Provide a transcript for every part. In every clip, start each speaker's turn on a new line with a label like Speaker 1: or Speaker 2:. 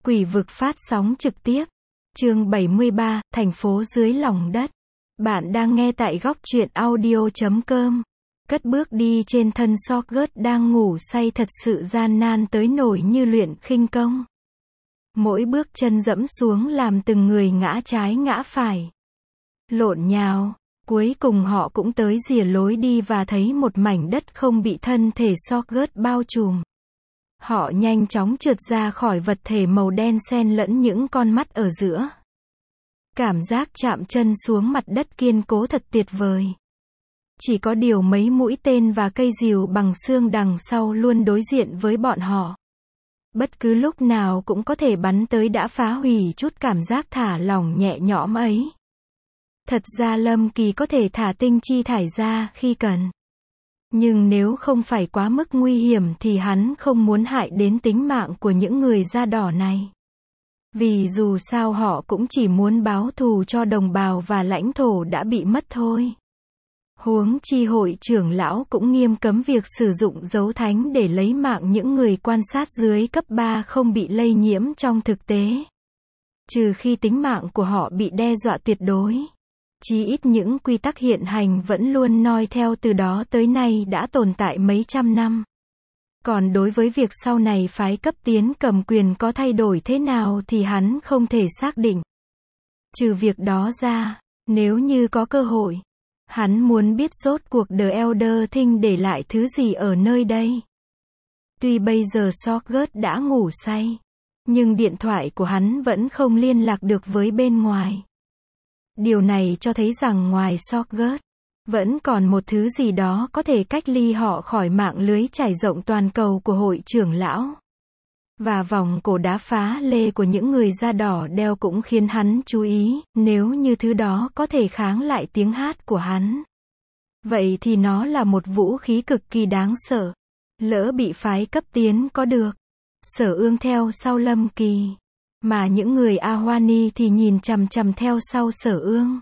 Speaker 1: Quỷ vực phát sóng trực tiếp. Chương 73, thành phố dưới lòng đất. Bạn đang nghe tại góc truyện audio.com. Cất bước đi trên thân Sorget đang ngủ say thật sự gian nan tới nỗi như luyện khinh công. Mỗi bước chân dẫm xuống làm từng người ngã trái ngã phải. Lộn nhào, cuối cùng họ cũng tới rìa lối đi và thấy một mảnh đất không bị thân thể Sorget bao trùm. Họ nhanh chóng trượt ra khỏi vật thể màu đen xen lẫn những con mắt ở giữa. Cảm giác chạm chân xuống mặt đất kiên cố thật tuyệt vời. Chỉ có điều mấy mũi tên và cây rìu bằng xương đằng sau luôn đối diện với bọn họ. Bất cứ lúc nào cũng có thể bắn tới đã phá hủy chút cảm giác thả lỏng nhẹ nhõm ấy. Thật ra Lâm Kỳ có thể thả tinh chi thải ra khi cần. Nhưng nếu không phải quá mức nguy hiểm thì hắn không muốn hại đến tính mạng của những người da đỏ này. Vì dù sao họ cũng chỉ muốn báo thù cho đồng bào và lãnh thổ đã bị mất thôi. Huống chi hội trưởng lão cũng nghiêm cấm việc sử dụng dấu thánh để lấy mạng những người quan sát dưới cấp 3 không bị lây nhiễm trong thực tế. Trừ khi tính mạng của họ bị đe dọa tuyệt đối. Chí ít những quy tắc hiện hành vẫn luôn noi theo từ đó tới nay đã tồn tại mấy trăm năm. Còn đối với việc sau này phái cấp tiến cầm quyền có thay đổi thế nào thì hắn không thể xác định. Trừ việc đó ra, nếu như có cơ hội, hắn muốn biết rốt cuộc The Elder Thing để lại thứ gì ở nơi đây. Tuy bây giờ Sorget đã ngủ say, nhưng điện thoại của hắn vẫn không liên lạc được với bên ngoài. Điều này cho thấy rằng ngoài Sorget, vẫn còn một thứ gì đó có thể cách ly họ khỏi mạng lưới trải rộng toàn cầu của hội trưởng lão. Và vòng cổ đá phá lê của những người da đỏ đeo cũng khiến hắn chú ý, nếu như thứ đó có thể kháng lại tiếng hát của hắn. Vậy thì nó là một vũ khí cực kỳ đáng sợ. Lỡ bị phái cấp tiến có được. Sở Ương theo sau Lâm Kỳ. Mà những người Ahwani thì nhìn chằm chằm theo sau Sở Ương.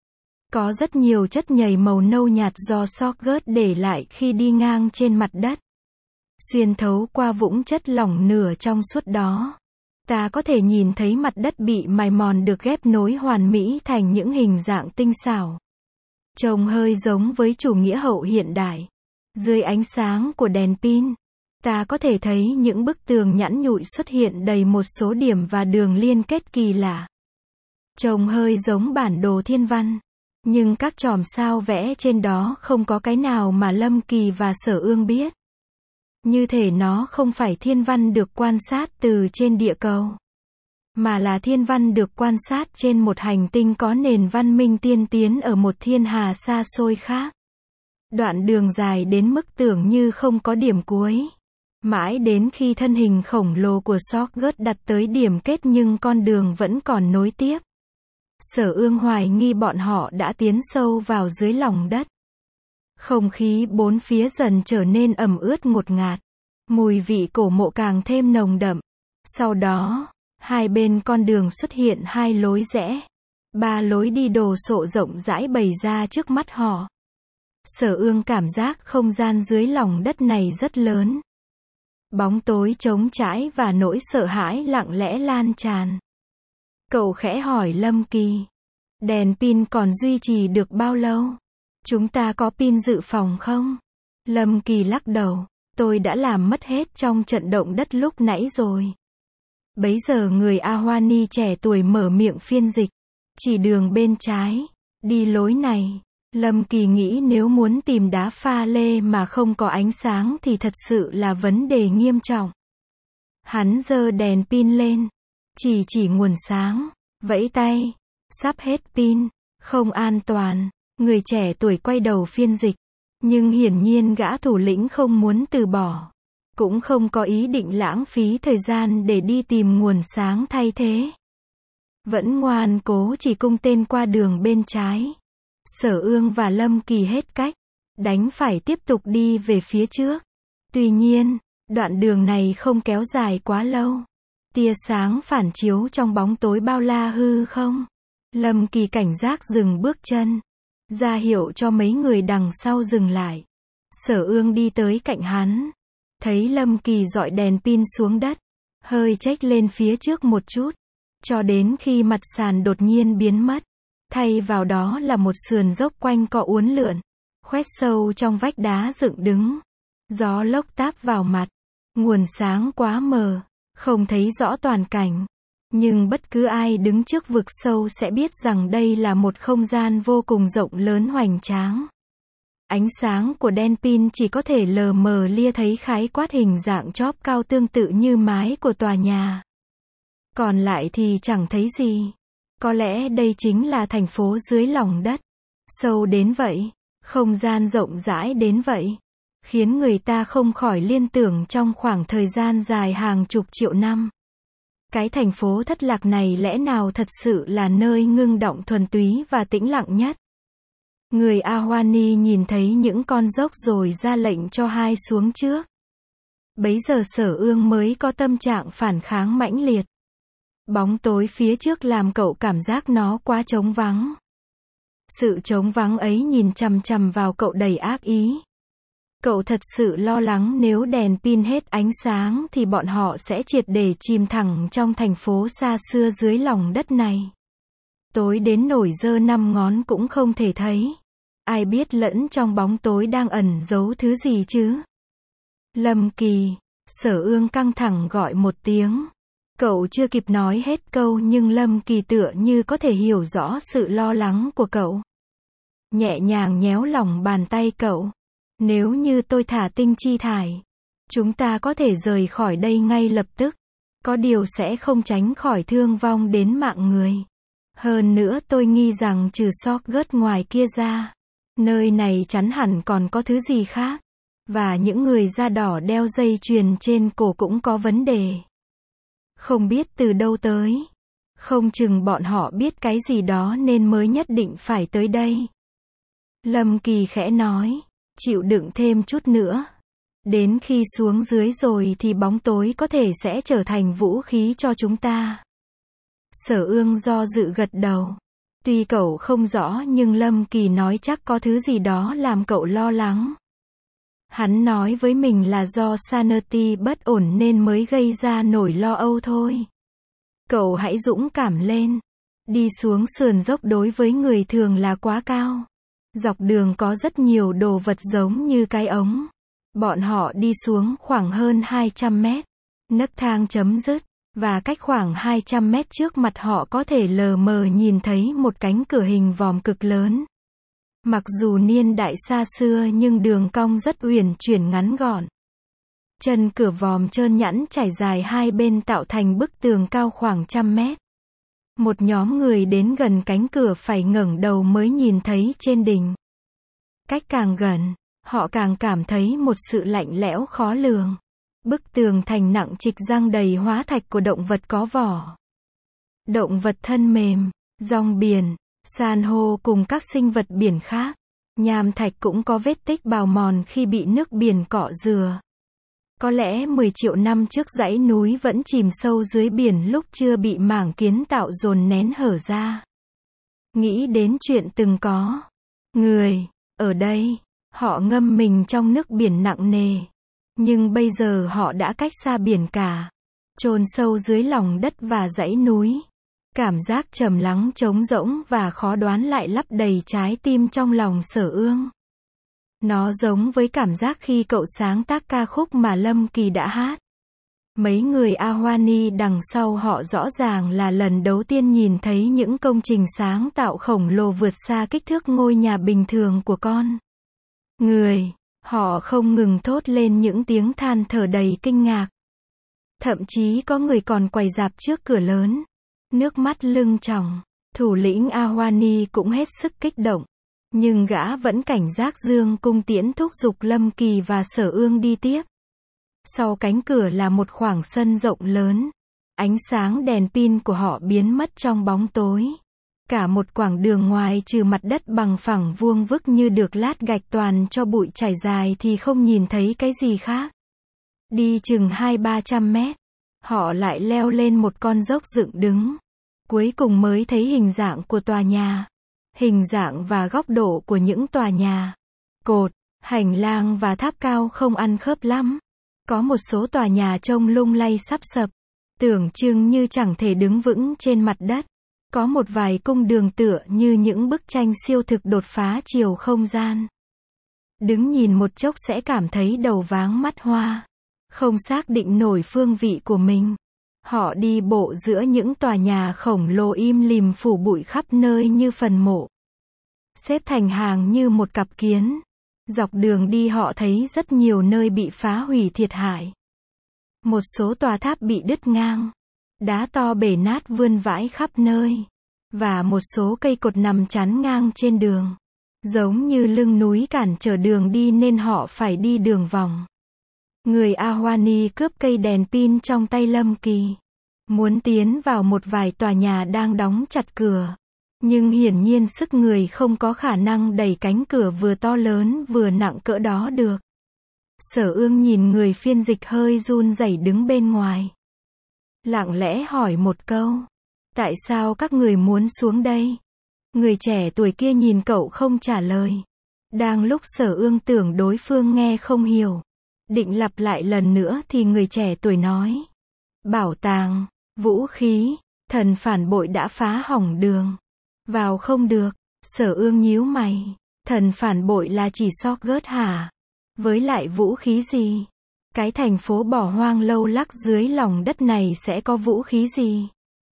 Speaker 1: Có rất nhiều chất nhầy màu nâu nhạt do Sorget để lại khi đi ngang trên mặt đất. Xuyên thấu qua vũng chất lỏng nửa trong suốt đó, ta có thể nhìn thấy mặt đất bị mài mòn được ghép nối hoàn mỹ thành những hình dạng tinh xảo. Trông hơi giống với chủ nghĩa hậu hiện đại. Dưới ánh sáng của đèn pin, ta có thể thấy những bức tường nhẵn nhụi xuất hiện đầy một số điểm và đường liên kết kỳ lạ. Trông hơi giống bản đồ thiên văn. Nhưng các chòm sao vẽ trên đó không có cái nào mà Lâm Kỳ và Sở Ương biết. Như thể nó không phải thiên văn được quan sát từ trên địa cầu, mà là thiên văn được quan sát trên một hành tinh có nền văn minh tiên tiến ở một thiên hà xa xôi khác. Đoạn đường dài đến mức tưởng như không có điểm cuối. Mãi đến khi thân hình khổng lồ của Sorget đặt tới điểm kết nhưng con đường vẫn còn nối tiếp. Sở Ương hoài nghi bọn họ đã tiến sâu vào dưới lòng đất. Không khí bốn phía dần trở nên ẩm ướt ngột ngạt. Mùi vị cổ mộ càng thêm nồng đậm. Sau đó, hai bên con đường xuất hiện hai lối rẽ. 3 lối đi đồ sộ rộng rãi bày ra trước mắt họ. Sở Ương cảm giác không gian dưới lòng đất này rất lớn. Bóng tối trống trải và nỗi sợ hãi lặng lẽ lan tràn. Cậu khẽ hỏi Lâm Kỳ. Đèn pin còn duy trì được bao lâu? Chúng ta có pin dự phòng không? Lâm Kỳ lắc đầu. Tôi đã làm mất hết trong trận động đất lúc nãy rồi. Bấy giờ người Ahwani trẻ tuổi mở miệng phiên dịch. Chỉ đường bên trái. Đi lối này. Lâm Kỳ nghĩ nếu muốn tìm đá pha lê mà không có ánh sáng thì thật sự là vấn đề nghiêm trọng. Hắn giơ đèn pin lên. Chỉ nguồn sáng. Vẫy tay. Sắp hết pin. Không an toàn. Người trẻ tuổi quay đầu phiên dịch. Nhưng hiển nhiên gã thủ lĩnh không muốn từ bỏ. Cũng không có ý định lãng phí thời gian để đi tìm nguồn sáng thay thế. Vẫn ngoan cố chỉ cung tên qua đường bên trái. Sở Ương và Lâm Kỳ hết cách. Đành phải tiếp tục đi về phía trước. Tuy nhiên, đoạn đường này không kéo dài quá lâu. Tia sáng phản chiếu trong bóng tối bao la hư không. Lâm Kỳ cảnh giác dừng bước chân. Ra hiệu cho mấy người đằng sau dừng lại. Sở Ương đi tới cạnh hắn. Thấy Lâm Kỳ dọi đèn pin xuống đất. hơi chếch lên phía trước một chút, cho đến khi mặt sàn đột nhiên biến mất. Thay vào đó là một sườn dốc quanh co uốn lượn, khoét sâu trong vách đá dựng đứng. Gió lốc táp vào mặt, nguồn sáng quá mờ, không thấy rõ toàn cảnh. Nhưng bất cứ ai đứng trước vực sâu sẽ biết rằng đây là một không gian vô cùng rộng lớn hoành tráng. Ánh sáng của đèn pin chỉ có thể lờ mờ lia thấy khái quát hình dạng chóp cao tương tự như mái của tòa nhà. Còn lại thì chẳng thấy gì. Có lẽ đây chính là thành phố dưới lòng đất. Sâu đến vậy, không gian rộng rãi đến vậy, khiến người ta không khỏi liên tưởng trong khoảng thời gian dài hàng chục triệu năm. Cái thành phố thất lạc này lẽ nào thật sự là nơi ngưng động thuần túy và tĩnh lặng nhất. Người Ahwani nhìn thấy những con dốc rồi ra lệnh cho hai xuống trước. Bấy giờ Sở Ương mới có tâm trạng phản kháng mãnh liệt. Bóng tối phía trước làm cậu cảm giác nó quá trống vắng. Sự trống vắng ấy nhìn chằm chằm vào cậu đầy ác ý. Cậu thật sự lo lắng nếu đèn pin hết ánh sáng thì bọn họ sẽ triệt để chìm thẳng trong thành phố xa xưa dưới lòng đất này. Tối đến nổi giơ 5 ngón cũng không thể thấy. Ai biết lẫn trong bóng tối đang ẩn giấu thứ gì chứ? Lâm Kỳ, Sở Ương căng thẳng gọi một tiếng. Cậu chưa kịp nói hết câu nhưng Lâm Kỳ tựa như có thể hiểu rõ sự lo lắng của cậu. Nhẹ nhàng nhéo lòng bàn tay cậu. Nếu như tôi thả tinh chi thải, chúng ta có thể rời khỏi đây ngay lập tức. Có điều sẽ không tránh khỏi thương vong đến mạng người. Hơn nữa tôi nghi rằng trừ Sorgurt ngoài kia ra, nơi này chắn hẳn còn có thứ gì khác. Và những người da đỏ đeo dây chuyền trên cổ cũng có vấn đề. Không biết từ đâu tới. Không chừng bọn họ biết cái gì đó nên mới nhất định phải tới đây. Lâm Kỳ khẽ nói, chịu đựng thêm chút nữa. Đến khi xuống dưới rồi thì bóng tối có thể sẽ trở thành vũ khí cho chúng ta. Sở Ương do dự gật đầu. Tuy cậu không rõ nhưng Lâm Kỳ nói chắc có thứ gì đó làm cậu lo lắng. Hắn nói với mình là do sanity bất ổn nên mới gây ra nỗi lo âu thôi. Cậu hãy dũng cảm lên. Đi xuống sườn dốc đối với người thường là quá cao. Dọc đường có rất nhiều đồ vật giống như cái ống. Bọn họ đi xuống khoảng hơn 200 mét. Nấc thang chấm dứt. Và cách khoảng 200 mét trước mặt họ có thể lờ mờ nhìn thấy một cánh cửa hình vòm cực lớn. Mặc dù niên đại xa xưa nhưng đường cong rất uyển chuyển ngắn gọn. Chân cửa vòm trơn nhẵn trải dài hai bên tạo thành bức tường cao khoảng 100 mét. Một nhóm người đến gần cánh cửa phải ngẩng đầu mới nhìn thấy trên đỉnh. Cách càng gần, họ càng cảm thấy một sự lạnh lẽo khó lường. Bức tường thành nặng trịch răng đầy hóa thạch của động vật có vỏ. Động vật thân mềm, rong biển, san hô cùng các sinh vật biển khác. Nham thạch cũng có vết tích bào mòn khi bị nước biển cọ rửa. Có lẽ 10 triệu năm trước dãy núi vẫn chìm sâu dưới biển lúc chưa bị mảng kiến tạo dồn nén hở ra. Nghĩ đến chuyện từng có. Người, ở đây, họ ngâm mình trong nước biển nặng nề. Nhưng bây giờ họ đã cách xa biển cả. Chôn sâu dưới lòng đất và dãy núi. Cảm giác trầm lắng trống rỗng và khó đoán lại lấp đầy trái tim trong lòng Sở Ương. Nó giống với cảm giác khi cậu sáng tác ca khúc mà Lâm Kỳ đã hát. Mấy người Ahwani đằng sau họ rõ ràng là lần đầu tiên nhìn thấy những công trình sáng tạo khổng lồ vượt xa kích thước ngôi nhà bình thường của con người. Họ không ngừng thốt lên những tiếng than thở đầy kinh ngạc. Thậm chí có người còn quỳ rạp trước cửa lớn. Nước mắt lưng tròng. Thủ lĩnh Ahwani cũng hết sức kích động. Nhưng gã vẫn cảnh giác dương cung tiễn thúc giục Lâm Kỳ và Sở Ương đi tiếp. Sau cánh cửa là một khoảng sân rộng lớn. Ánh sáng đèn pin của họ biến mất trong bóng tối. Cả một quãng đường ngoài trừ mặt đất bằng phẳng vuông vức như được lát gạch toàn cho bụi trải dài thì không nhìn thấy cái gì khác. Đi chừng 200-300 mét, họ lại leo lên một con dốc dựng đứng. Cuối cùng mới thấy hình dạng của tòa nhà. Hình dạng và góc độ của những tòa nhà. Cột, hành lang và tháp cao không ăn khớp lắm. Có một số tòa nhà trông lung lay sắp sập. tưởng chừng như chẳng thể đứng vững trên mặt đất. Có một vài cung đường tựa như những bức tranh siêu thực đột phá chiều không gian. Đứng nhìn một chốc sẽ cảm thấy đầu váng mắt hoa, không xác định nổi phương vị của mình. Họ đi bộ giữa những tòa nhà khổng lồ im lìm phủ bụi khắp nơi như phần mộ, xếp thành hàng như một cặp kiến. Dọc đường đi họ thấy rất nhiều nơi bị phá hủy thiệt hại. Một số tòa tháp bị đứt ngang, đá to bể nát vươn vãi khắp nơi, và một số cây cột nằm chắn ngang trên đường, giống như lưng núi cản trở đường đi nên họ phải đi đường vòng. Người Ahwani cướp cây đèn pin trong tay Lâm Kỳ, muốn tiến vào một vài tòa nhà đang đóng chặt cửa. Nhưng hiển nhiên sức người không có khả năng đẩy cánh cửa vừa to lớn vừa nặng cỡ đó được. Sở Ương nhìn người phiên dịch hơi run rẩy đứng bên ngoài, lặng lẽ hỏi một câu. Tại sao các người muốn xuống đây? Người trẻ tuổi kia nhìn cậu không trả lời. Đang lúc Sở Ương tưởng đối phương nghe không hiểu, định lặp lại lần nữa thì người trẻ tuổi nói. Bảo tàng, vũ khí, thần phản bội đã phá hỏng đường. Vào không được. Sở Ương nhíu mày. Thần phản bội là chỉ Sorgurt hả? Với lại vũ khí gì? Cái thành phố bỏ hoang lâu lắc dưới lòng đất này sẽ có vũ khí gì?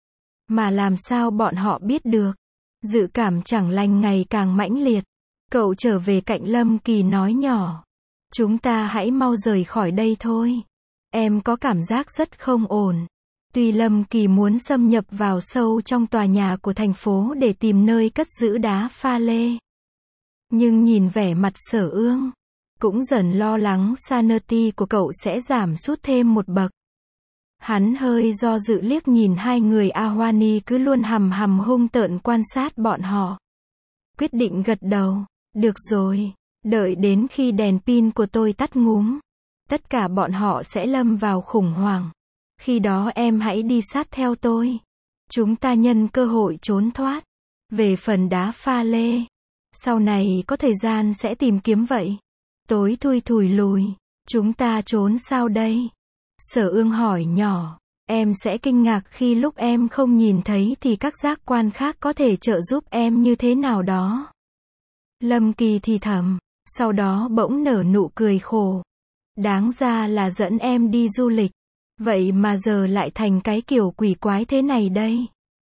Speaker 1: Mà làm sao bọn họ biết được? Dự cảm chẳng lành ngày càng mãnh liệt. Cậu trở về cạnh Lâm Kỳ nói nhỏ. Chúng ta hãy mau rời khỏi đây thôi. Em có cảm giác rất không ổn. Tuy Lâm Kỳ muốn xâm nhập vào sâu trong tòa nhà của thành phố để tìm nơi cất giữ đá pha lê, nhưng nhìn vẻ mặt Sở Ương, cũng dần lo lắng sanity của cậu sẽ giảm sút thêm một bậc. Hắn hơi do dự liếc nhìn hai người Ahwani cứ luôn hằm hằm hung tợn quan sát bọn họ. Quyết định gật đầu. Được rồi, đợi đến khi đèn pin của tôi tắt ngúm, tất cả bọn họ sẽ lâm vào khủng hoảng. Khi đó em hãy đi sát theo tôi. Chúng ta nhân cơ hội trốn thoát. Về phần đá pha lê, sau này có thời gian sẽ tìm kiếm vậy. Tối thui thủi lùi, chúng ta trốn sao đây? Sở Ương hỏi nhỏ. Em sẽ kinh ngạc khi lúc em không nhìn thấy thì các giác quan khác có thể trợ giúp em như thế nào đó. Lâm Kỳ thì thầm, sau đó bỗng nở nụ cười khổ. Đáng ra là dẫn em đi du lịch. Vậy mà giờ lại thành cái kiểu quỷ quái thế này đây.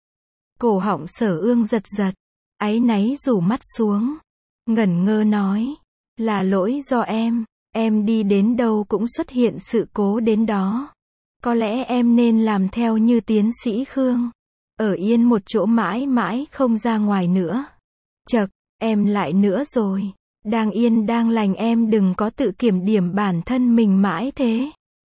Speaker 1: Cổ họng Sở Ương giật giật, áy náy rủ mắt xuống, ngẩn ngơ nói. Là lỗi do em đi đến đâu cũng xuất hiện sự cố đến đó. Có lẽ em nên làm theo như tiến sĩ Khương, ở yên một chỗ mãi mãi không ra ngoài nữa. Chậc, em lại nữa rồi. Đang yên đang lành em đừng có tự kiểm điểm bản thân mình mãi thế.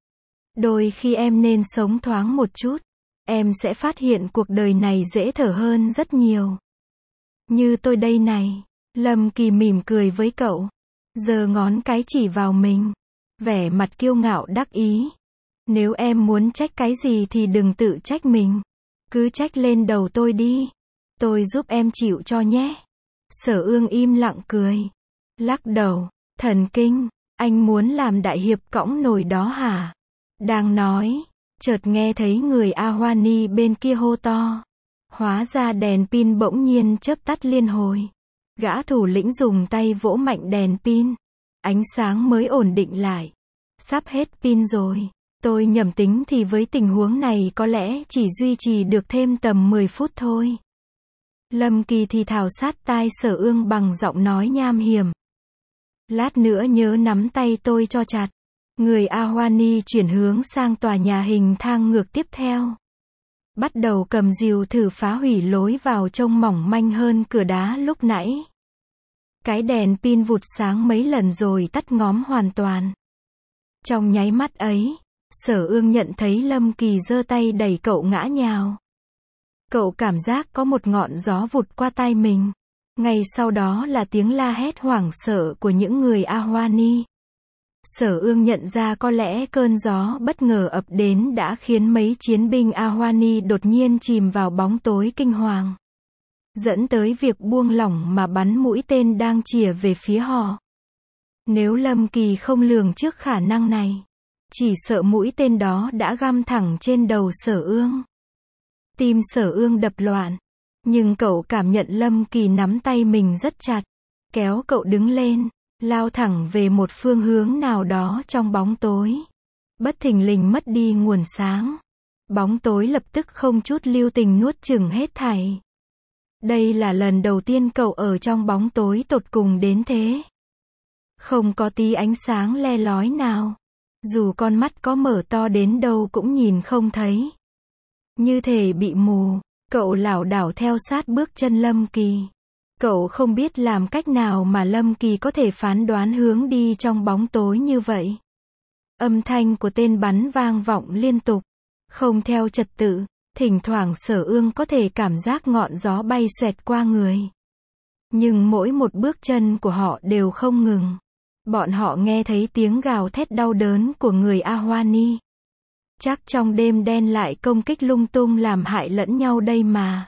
Speaker 1: Đôi khi em nên sống thoáng một chút. Em sẽ phát hiện cuộc đời này dễ thở hơn rất nhiều. Như tôi đây này. Lâm Kỳ mỉm cười với cậu, giơ ngón cái chỉ vào mình, vẻ mặt kiêu ngạo đắc ý. Nếu em muốn trách cái gì thì đừng tự trách mình. Cứ trách lên đầu tôi đi. Tôi giúp em chịu cho nhé. Sở Ương im lặng cười, lắc đầu. Thần kinh, anh muốn làm đại hiệp cõng nồi đó hả? Đang nói, chợt nghe thấy người Ahwani bên kia hô to. Hóa ra đèn pin bỗng nhiên chớp tắt liên hồi. Gã thủ lĩnh dùng tay vỗ mạnh đèn pin. Ánh sáng mới ổn định lại. Sắp hết pin rồi. Tôi nhầm tính thì với tình huống này có lẽ chỉ duy trì được thêm tầm 10 phút thôi. Lâm Kỳ thì thào sát tai Sở Ương bằng giọng nói nham hiểm. Lát nữa nhớ nắm tay tôi cho chặt. Người Ahwani chuyển hướng sang tòa nhà hình thang ngược tiếp theo. Bắt đầu cầm rìu thử phá hủy lối vào trông mỏng manh hơn cửa đá lúc nãy. Cái đèn pin vụt sáng mấy lần rồi tắt ngóm hoàn toàn. Trong nháy mắt ấy, Sở Ương nhận thấy Lâm Kỳ giơ tay đẩy cậu ngã nhào. Cậu cảm giác có một ngọn gió vụt qua tai mình. Ngay sau đó là tiếng la hét hoảng sợ của những người Ahwani. Sở Ương nhận ra có lẽ cơn gió bất ngờ ập đến đã khiến mấy chiến binh Ahwani đột nhiên chìm vào bóng tối kinh hoàng, dẫn tới việc buông lỏng mà bắn mũi tên đang chĩa về phía họ. Nếu Lâm Kỳ không lường trước khả năng này, Chỉ sợ mũi tên đó đã găm thẳng trên đầu Sở Ương. Tim Sở Ương đập loạn. Nhưng cậu cảm nhận Lâm Kỳ nắm tay mình rất chặt. Kéo cậu đứng lên, lao thẳng về một phương hướng nào đó trong bóng tối. Bất thình lình mất đi nguồn sáng. Bóng tối lập tức không chút lưu tình nuốt chửng hết thảy. Đây là lần đầu tiên cậu ở trong bóng tối tột cùng đến thế. Không có tí ánh sáng le lói nào. Dù con mắt có mở to đến đâu cũng nhìn không thấy. Như thể bị mù, cậu lảo đảo theo sát bước chân Lâm Kỳ. Cậu không biết làm cách nào mà Lâm Kỳ có thể phán đoán hướng đi trong bóng tối như vậy. Âm thanh của tên bắn vang vọng liên tục, không theo trật tự, thỉnh thoảng Sở Ương có thể cảm giác ngọn gió bay xoẹt qua người. Nhưng mỗi một bước chân của họ đều không ngừng. Bọn họ nghe thấy tiếng gào thét đau đớn của người Ahwani. Chắc trong đêm đen lại công kích lung tung làm hại lẫn nhau đây mà.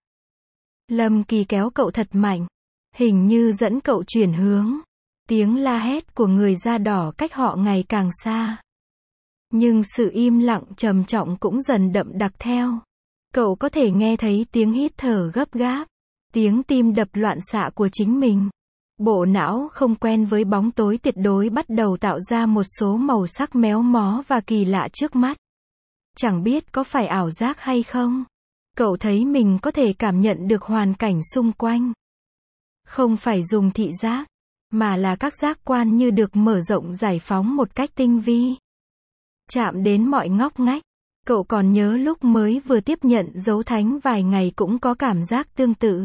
Speaker 1: Lâm Kỳ kéo cậu thật mạnh, hình như dẫn cậu chuyển hướng. Tiếng la hét của người da đỏ cách họ ngày càng xa. Nhưng sự im lặng trầm trọng cũng dần đậm đặc theo. Cậu có thể nghe thấy tiếng hít thở gấp gáp, tiếng tim đập loạn xạ của chính mình. Bộ não không quen với bóng tối tuyệt đối bắt đầu tạo ra một số màu sắc méo mó và kỳ lạ trước mắt. Chẳng biết có phải ảo giác hay không. Cậu thấy mình có thể cảm nhận được hoàn cảnh xung quanh. Không phải dùng thị giác, mà là các giác quan như được mở rộng giải phóng một cách tinh vi. Chạm đến mọi ngóc ngách. Cậu còn nhớ lúc mới vừa tiếp nhận dấu thánh vài ngày cũng có cảm giác tương tự.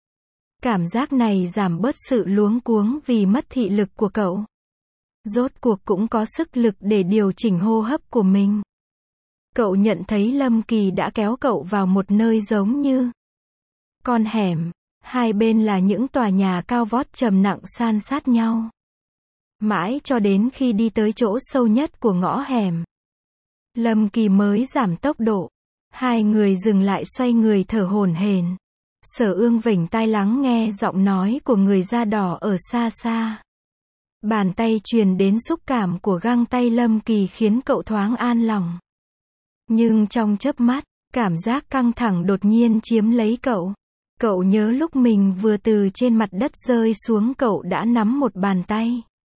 Speaker 1: Cảm giác này giảm bớt sự luống cuống vì mất thị lực của cậu. Rốt cuộc cũng có sức lực để điều chỉnh hô hấp của mình. Cậu nhận thấy Lâm Kỳ đã kéo cậu vào một nơi giống như con hẻm, hai bên là những tòa nhà cao vót trầm nặng san sát nhau. Mãi cho đến khi đi tới chỗ sâu nhất của ngõ hẻm, Lâm Kỳ mới giảm tốc độ. Hai người dừng lại xoay người thở hổn hển. Sở Ương vểnh tai lắng nghe giọng nói của người da đỏ ở xa xa. Bàn tay truyền đến xúc cảm của găng tay Lâm Kỳ khiến cậu thoáng an lòng. Nhưng trong chớp mắt, cảm giác căng thẳng đột nhiên chiếm lấy cậu. Cậu nhớ lúc mình vừa từ trên mặt đất rơi xuống cậu đã nắm một bàn tay.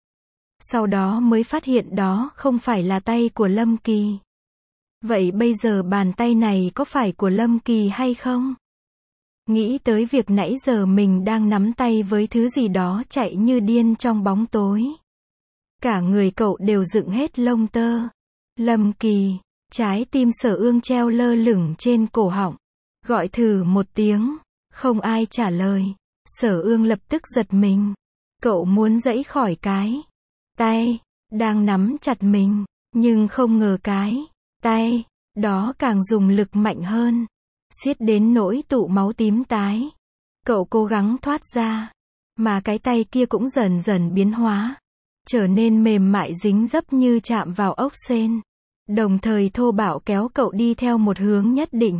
Speaker 1: Sau đó mới phát hiện đó không phải là tay của Lâm Kỳ. Vậy bây giờ bàn tay này có phải của Lâm Kỳ hay không? Nghĩ tới việc nãy giờ mình đang nắm tay với thứ gì đó chạy như điên trong bóng tối. Cả người cậu đều dựng hết lông tơ. Lâm Kỳ, trái tim Sở Ương treo lơ lửng trên cổ họng. Gọi thử một tiếng, không ai trả lời. Sở Ương lập tức giật mình. Cậu muốn giãy khỏi cái tay đang nắm chặt mình, nhưng không ngờ cái tay đó càng dùng lực mạnh hơn, siết đến nỗi tụ máu tím tái. Cậu cố gắng thoát ra, mà cái tay kia cũng dần dần biến hóa, trở nên mềm mại dính dấp như chạm vào ốc sên, đồng thời thô bạo kéo cậu đi theo một hướng nhất định.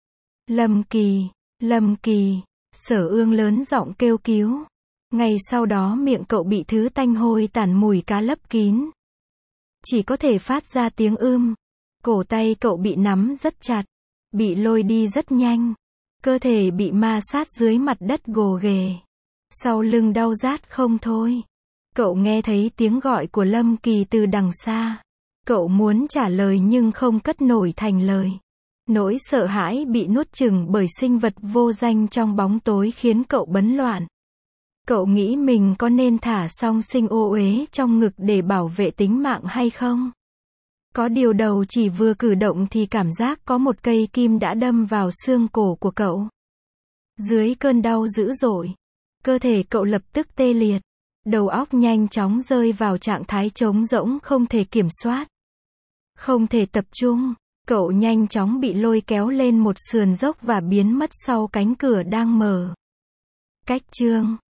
Speaker 1: Lâm Kỳ, Lâm Kỳ, Sở Ương lớn giọng kêu cứu. Ngay sau đó miệng cậu bị thứ tanh hôi tàn mùi cá lấp kín. Chỉ có thể phát ra tiếng cổ tay cậu bị nắm rất chặt, bị lôi đi rất nhanh. Cơ thể bị ma sát dưới mặt đất gồ ghề. Sau lưng đau rát không thôi. Cậu nghe thấy tiếng gọi của Lâm Kỳ từ đằng xa. Cậu muốn trả lời nhưng không cất nổi thành lời. Nỗi sợ hãi bị nuốt chửng bởi sinh vật vô danh trong bóng tối khiến cậu bấn loạn. Cậu nghĩ mình có nên thả song sinh ô uế trong ngực để bảo vệ tính mạng hay không? Có điều đầu chỉ vừa cử động thì cảm giác có một cây kim đã đâm vào xương cổ của cậu. Dưới cơn đau dữ dội, cơ thể cậu lập tức tê liệt. Đầu óc nhanh chóng rơi vào trạng thái trống rỗng không thể kiểm soát. Không thể tập trung, cậu nhanh chóng bị lôi kéo lên một sườn dốc và biến mất sau cánh cửa đang mở. Cách chương